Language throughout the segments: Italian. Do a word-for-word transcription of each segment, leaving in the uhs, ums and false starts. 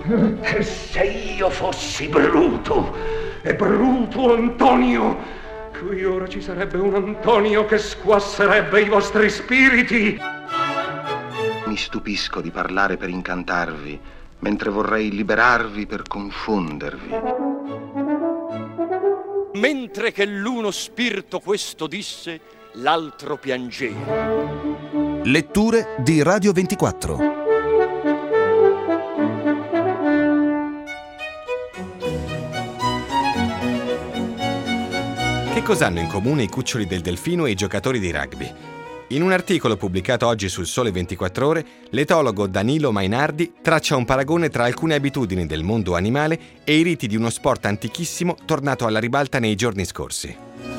E se io fossi Bruto, e Bruto Antonio, qui ora ci sarebbe un Antonio che squasserebbe i vostri spiriti. Mi stupisco di parlare per incantarvi, mentre vorrei liberarvi per confondervi. Mentre che l'uno spirito questo disse, l'altro piangeva. Letture di Radio ventiquattro. Che cosa hanno in comune i cuccioli del delfino e i giocatori di rugby? In un articolo pubblicato oggi sul Sole ventiquattro Ore, l'etologo Danilo Mainardi traccia un paragone tra alcune abitudini del mondo animale e i riti di uno sport antichissimo tornato alla ribalta nei giorni scorsi.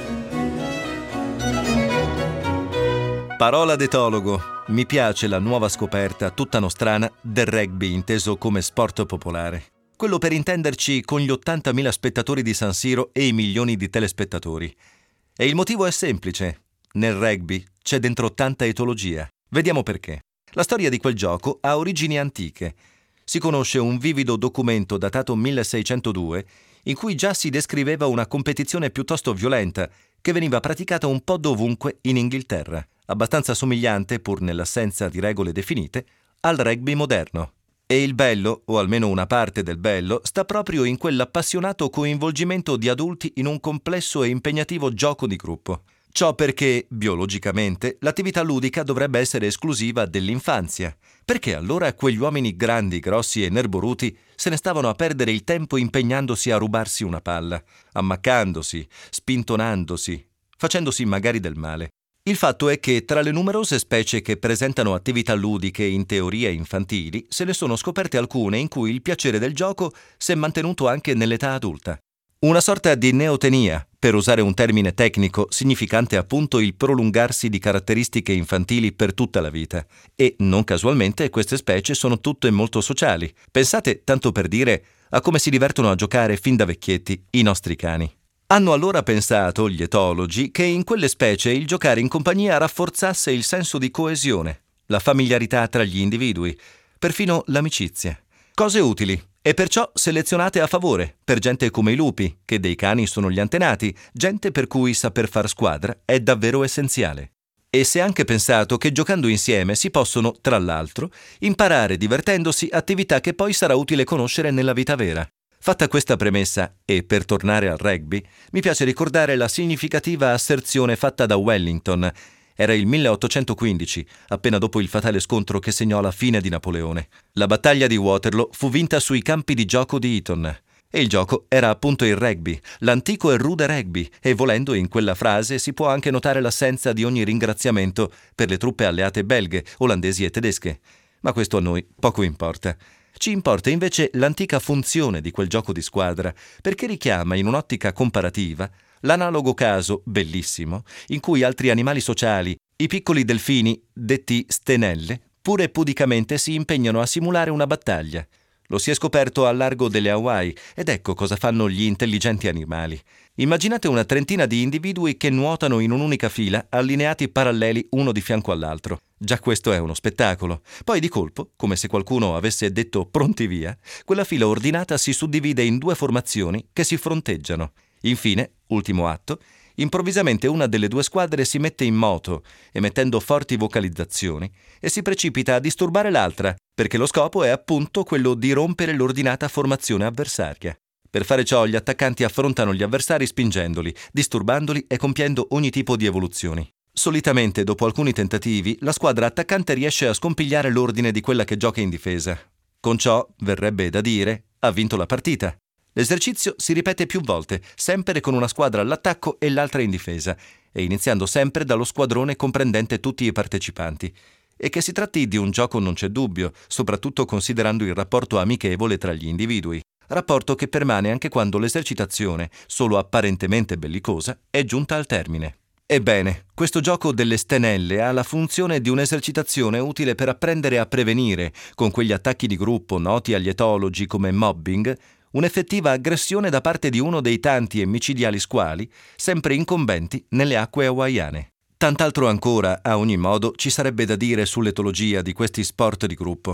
Parola d'etologo. Mi piace la nuova scoperta tutta nostrana del rugby inteso come sport popolare. Quello per intenderci con gli ottantamila spettatori di San Siro e i milioni di telespettatori. E il motivo è semplice. Nel rugby c'è dentro tanta etologia. Vediamo perché. La storia di quel gioco ha origini antiche. Si conosce un vivido documento datato milleseicentodue in cui già si descriveva una competizione piuttosto violenta che veniva praticata un po' dovunque in Inghilterra, abbastanza somigliante, pur nell'assenza di regole definite, al rugby moderno. E il bello, o almeno una parte del bello, sta proprio in quell'appassionato coinvolgimento di adulti in un complesso e impegnativo gioco di gruppo. Ciò perché, biologicamente, l'attività ludica dovrebbe essere esclusiva dell'infanzia. Perché allora quegli uomini grandi, grossi e nerboruti se ne stavano a perdere il tempo impegnandosi a rubarsi una palla, ammaccandosi, spintonandosi, facendosi magari del male? Il fatto è che tra le numerose specie che presentano attività ludiche in teoria infantili, se ne sono scoperte alcune in cui il piacere del gioco si è mantenuto anche nell'età adulta. Una sorta di neotenia, per usare un termine tecnico significante appunto il prolungarsi di caratteristiche infantili per tutta la vita. E, non casualmente, queste specie sono tutte molto sociali. Pensate, tanto per dire, a come si divertono a giocare fin da vecchietti i nostri cani. Hanno allora pensato gli etologi che in quelle specie il giocare in compagnia rafforzasse il senso di coesione, la familiarità tra gli individui, perfino l'amicizia. Cose utili e perciò selezionate a favore per gente come i lupi, che dei cani sono gli antenati, gente per cui saper far squadra è davvero essenziale. E si è anche pensato che giocando insieme si possono, tra l'altro, imparare divertendosi attività che poi sarà utile conoscere nella vita vera. Fatta questa premessa, e per tornare al rugby, mi piace ricordare la significativa asserzione fatta da Wellington. Era il milleottocentoquindici, appena dopo il fatale scontro che segnò la fine di Napoleone. La battaglia di Waterloo fu vinta sui campi di gioco di Eton. E il gioco era appunto il rugby, l'antico e rude rugby, e volendo in quella frase si può anche notare l'assenza di ogni ringraziamento per le truppe alleate belghe, olandesi e tedesche. Ma questo a noi poco importa. Ci importa invece l'antica funzione di quel gioco di squadra, perché richiama in un'ottica comparativa l'analogo caso, bellissimo, in cui altri animali sociali, i piccoli delfini, detti stenelle, pure pudicamente si impegnano a simulare una battaglia. Lo si è scoperto al largo delle Hawaii, ed ecco cosa fanno gli intelligenti animali. Immaginate una trentina di individui che nuotano in un'unica fila, allineati paralleli uno di fianco all'altro. Già questo è uno spettacolo. Poi di colpo, come se qualcuno avesse detto pronti via, quella fila ordinata si suddivide in due formazioni che si fronteggiano. Infine, ultimo atto, improvvisamente una delle due squadre si mette in moto, emettendo forti vocalizzazioni, e si precipita a disturbare l'altra, perché lo scopo è appunto quello di rompere l'ordinata formazione avversaria. Per fare ciò gli attaccanti affrontano gli avversari spingendoli, disturbandoli e compiendo ogni tipo di evoluzioni. Solitamente, dopo alcuni tentativi, la squadra attaccante riesce a scompigliare l'ordine di quella che gioca in difesa. Con ciò, verrebbe da dire, ha vinto la partita. L'esercizio si ripete più volte, sempre con una squadra all'attacco e l'altra in difesa, e iniziando sempre dallo squadrone comprendente tutti i partecipanti. E che si tratti di un gioco non c'è dubbio, soprattutto considerando il rapporto amichevole tra gli individui. Rapporto che permane anche quando l'esercitazione, solo apparentemente bellicosa, è giunta al termine. Ebbene, questo gioco delle stenelle ha la funzione di un'esercitazione utile per apprendere a prevenire, con quegli attacchi di gruppo noti agli etologi come mobbing, un'effettiva aggressione da parte di uno dei tanti e micidiali squali sempre incombenti nelle acque hawaiane. Tant'altro ancora, a ogni modo, ci sarebbe da dire sull'etologia di questi sport di gruppo.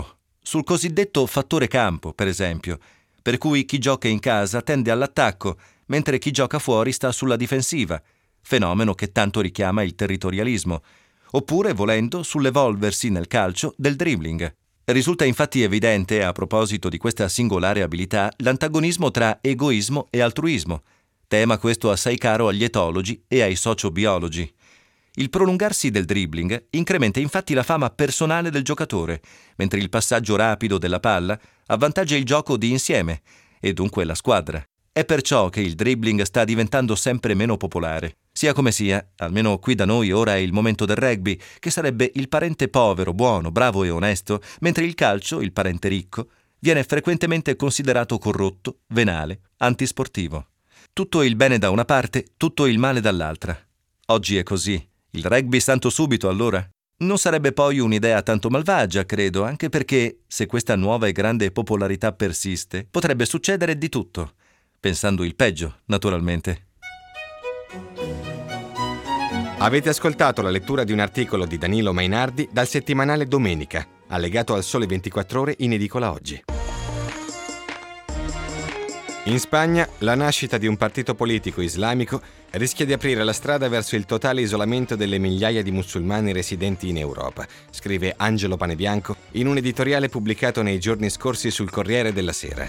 sul cosiddetto fattore campo, per esempio, per cui chi gioca in casa tende all'attacco, mentre chi gioca fuori sta sulla difensiva, fenomeno che tanto richiama il territorialismo, oppure, volendo, sull'evolversi nel calcio del dribbling. Risulta infatti evidente, a proposito di questa singolare abilità, l'antagonismo tra egoismo e altruismo, tema questo assai caro agli etologi e ai sociobiologi. Il prolungarsi del dribbling incrementa infatti la fama personale del giocatore, mentre il passaggio rapido della palla avvantaggia il gioco di insieme, e dunque la squadra. È perciò che il dribbling sta diventando sempre meno popolare. Sia come sia, almeno qui da noi ora è il momento del rugby, che sarebbe il parente povero, buono, bravo e onesto, mentre il calcio, il parente ricco, viene frequentemente considerato corrotto, venale, antisportivo. Tutto il bene da una parte, tutto il male dall'altra. Oggi è così. Il rugby santo subito, allora? Non sarebbe poi un'idea tanto malvagia, credo, anche perché, se questa nuova e grande popolarità persiste, potrebbe succedere di tutto. Pensando il peggio, naturalmente. Avete ascoltato la lettura di un articolo di Danilo Mainardi dal settimanale Domenica, allegato al Sole ventiquattro Ore in edicola oggi. In Spagna, la nascita di un partito politico islamico rischia di aprire la strada verso il totale isolamento delle migliaia di musulmani residenti in Europa, scrive Angelo Panebianco in un editoriale pubblicato nei giorni scorsi sul Corriere della Sera.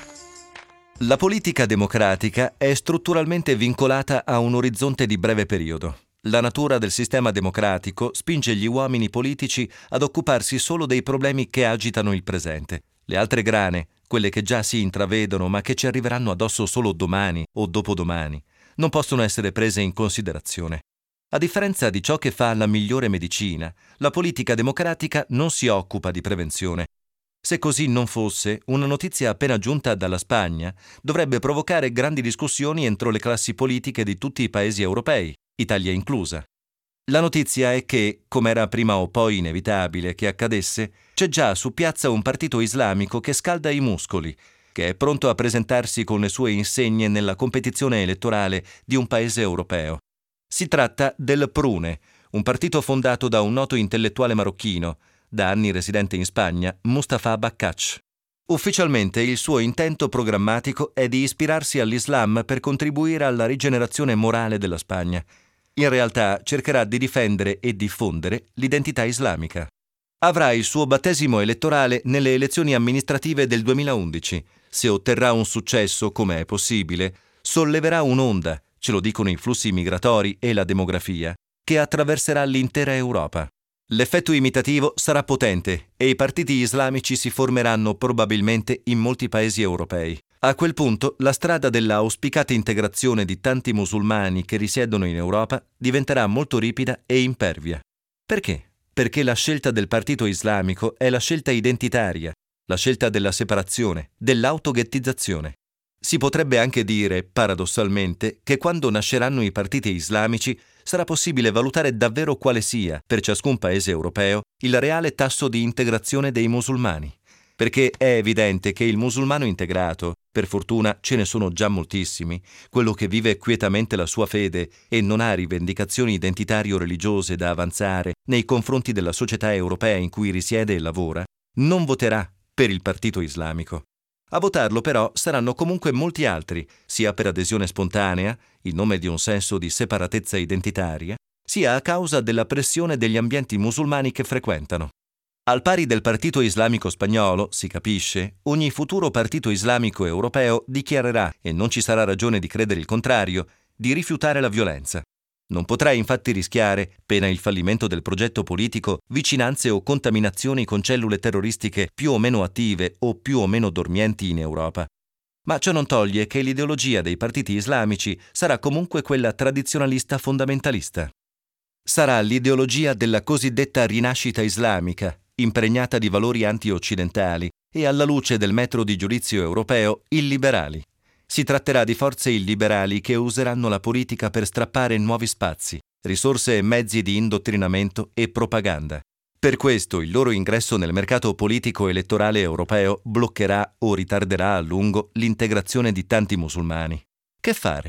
La politica democratica è strutturalmente vincolata a un orizzonte di breve periodo. La natura del sistema democratico spinge gli uomini politici ad occuparsi solo dei problemi che agitano il presente. Le altre grane, quelle che già si intravedono ma che ci arriveranno addosso solo domani o dopodomani, non possono essere prese in considerazione. A differenza di ciò che fa la migliore medicina, la politica democratica non si occupa di prevenzione. Se così non fosse, una notizia appena giunta dalla Spagna dovrebbe provocare grandi discussioni entro le classi politiche di tutti i paesi europei, Italia inclusa. La notizia è che, come era prima o poi inevitabile che accadesse, c'è già su piazza un partito islamico che scalda i muscoli, che è pronto a presentarsi con le sue insegne nella competizione elettorale di un paese europeo. Si tratta del Prune, un partito fondato da un noto intellettuale marocchino, da anni residente in Spagna, Mustafa Baccach. Ufficialmente il suo intento programmatico è di ispirarsi all'Islam per contribuire alla rigenerazione morale della Spagna. In realtà cercherà di difendere e diffondere l'identità islamica. Avrà il suo battesimo elettorale nelle elezioni amministrative del duemilaundici. Se otterrà un successo, come è possibile, solleverà un'onda, ce lo dicono i flussi migratori e la demografia, che attraverserà l'intera Europa. L'effetto imitativo sarà potente e i partiti islamici si formeranno probabilmente in molti paesi europei. A quel punto la strada della auspicata integrazione di tanti musulmani che risiedono in Europa diventerà molto ripida e impervia. Perché? Perché la scelta del partito islamico è la scelta identitaria, la scelta della separazione, dell'autoghettizzazione. Si potrebbe anche dire, paradossalmente, che quando nasceranno i partiti islamici sarà possibile valutare davvero quale sia, per ciascun paese europeo, il reale tasso di integrazione dei musulmani. Perché è evidente che il musulmano integrato, per fortuna ce ne sono già moltissimi, quello che vive quietamente la sua fede e non ha rivendicazioni identitario-religiose da avanzare nei confronti della società europea in cui risiede e lavora, non voterà per il partito islamico. A votarlo però saranno comunque molti altri, sia per adesione spontanea, in nome di un senso di separatezza identitaria, sia a causa della pressione degli ambienti musulmani che frequentano. Al pari del partito islamico spagnolo, si capisce, ogni futuro partito islamico europeo dichiarerà, e non ci sarà ragione di credere il contrario, di rifiutare la violenza. Non potrà infatti rischiare, pena il fallimento del progetto politico, vicinanze o contaminazioni con cellule terroristiche più o meno attive o più o meno dormienti in Europa. Ma ciò non toglie che l'ideologia dei partiti islamici sarà comunque quella tradizionalista fondamentalista. Sarà l'ideologia della cosiddetta rinascita islamica, impregnata di valori anti-occidentali e alla luce del metro di giudizio europeo illiberali. Si tratterà di forze illiberali che useranno la politica per strappare nuovi spazi, risorse e mezzi di indottrinamento e propaganda. Per questo il loro ingresso nel mercato politico elettorale europeo bloccherà o ritarderà a lungo l'integrazione di tanti musulmani. Che fare?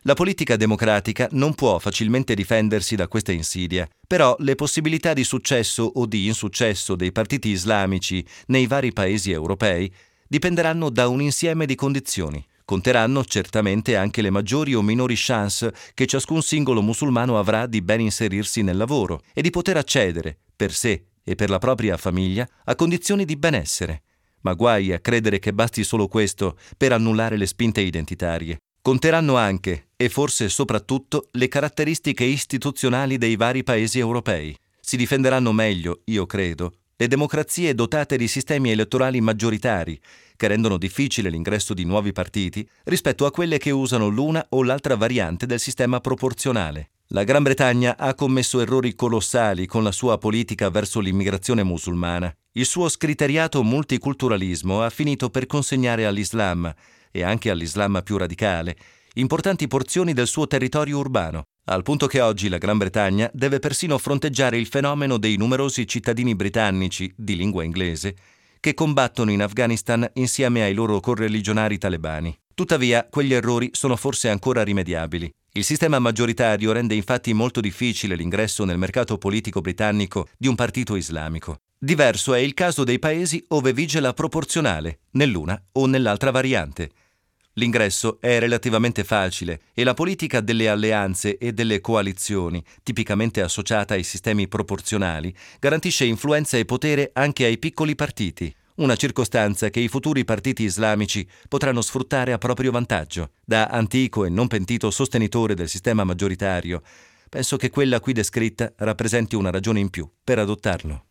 La politica democratica non può facilmente difendersi da questa insidia, però le possibilità di successo o di insuccesso dei partiti islamici nei vari paesi europei dipenderanno da un insieme di condizioni. Conteranno certamente anche le maggiori o minori chance che ciascun singolo musulmano avrà di ben inserirsi nel lavoro e di poter accedere, per sé e per la propria famiglia, a condizioni di benessere. Ma guai a credere che basti solo questo per annullare le spinte identitarie. Conteranno anche, e forse soprattutto, le caratteristiche istituzionali dei vari paesi europei. Si difenderanno meglio, io credo, le democrazie dotate di sistemi elettorali maggioritari, che rendono difficile l'ingresso di nuovi partiti, rispetto a quelle che usano l'una o l'altra variante del sistema proporzionale. La Gran Bretagna ha commesso errori colossali con la sua politica verso l'immigrazione musulmana. Il suo scriteriato multiculturalismo ha finito per consegnare all'Islam, e anche all'Islam più radicale, importanti porzioni del suo territorio urbano, al punto che oggi la Gran Bretagna deve persino fronteggiare il fenomeno dei numerosi cittadini britannici, di lingua inglese, che combattono in Afghanistan insieme ai loro correligionari talebani. Tuttavia, quegli errori sono forse ancora rimediabili. Il sistema maggioritario rende infatti molto difficile l'ingresso nel mercato politico britannico di un partito islamico. Diverso è il caso dei paesi ove vige la proporzionale, nell'una o nell'altra variante. L'ingresso è relativamente facile e la politica delle alleanze e delle coalizioni, tipicamente associata ai sistemi proporzionali, garantisce influenza e potere anche ai piccoli partiti, una circostanza che i futuri partiti islamici potranno sfruttare a proprio vantaggio. Da antico e non pentito sostenitore del sistema maggioritario, penso che quella qui descritta rappresenti una ragione in più per adottarlo.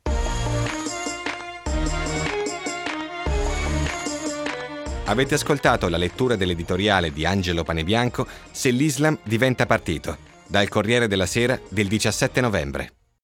Avete ascoltato la lettura dell'editoriale di Angelo Panebianco Se l'Islam diventa partito, dal Corriere della Sera del diciassette novembre.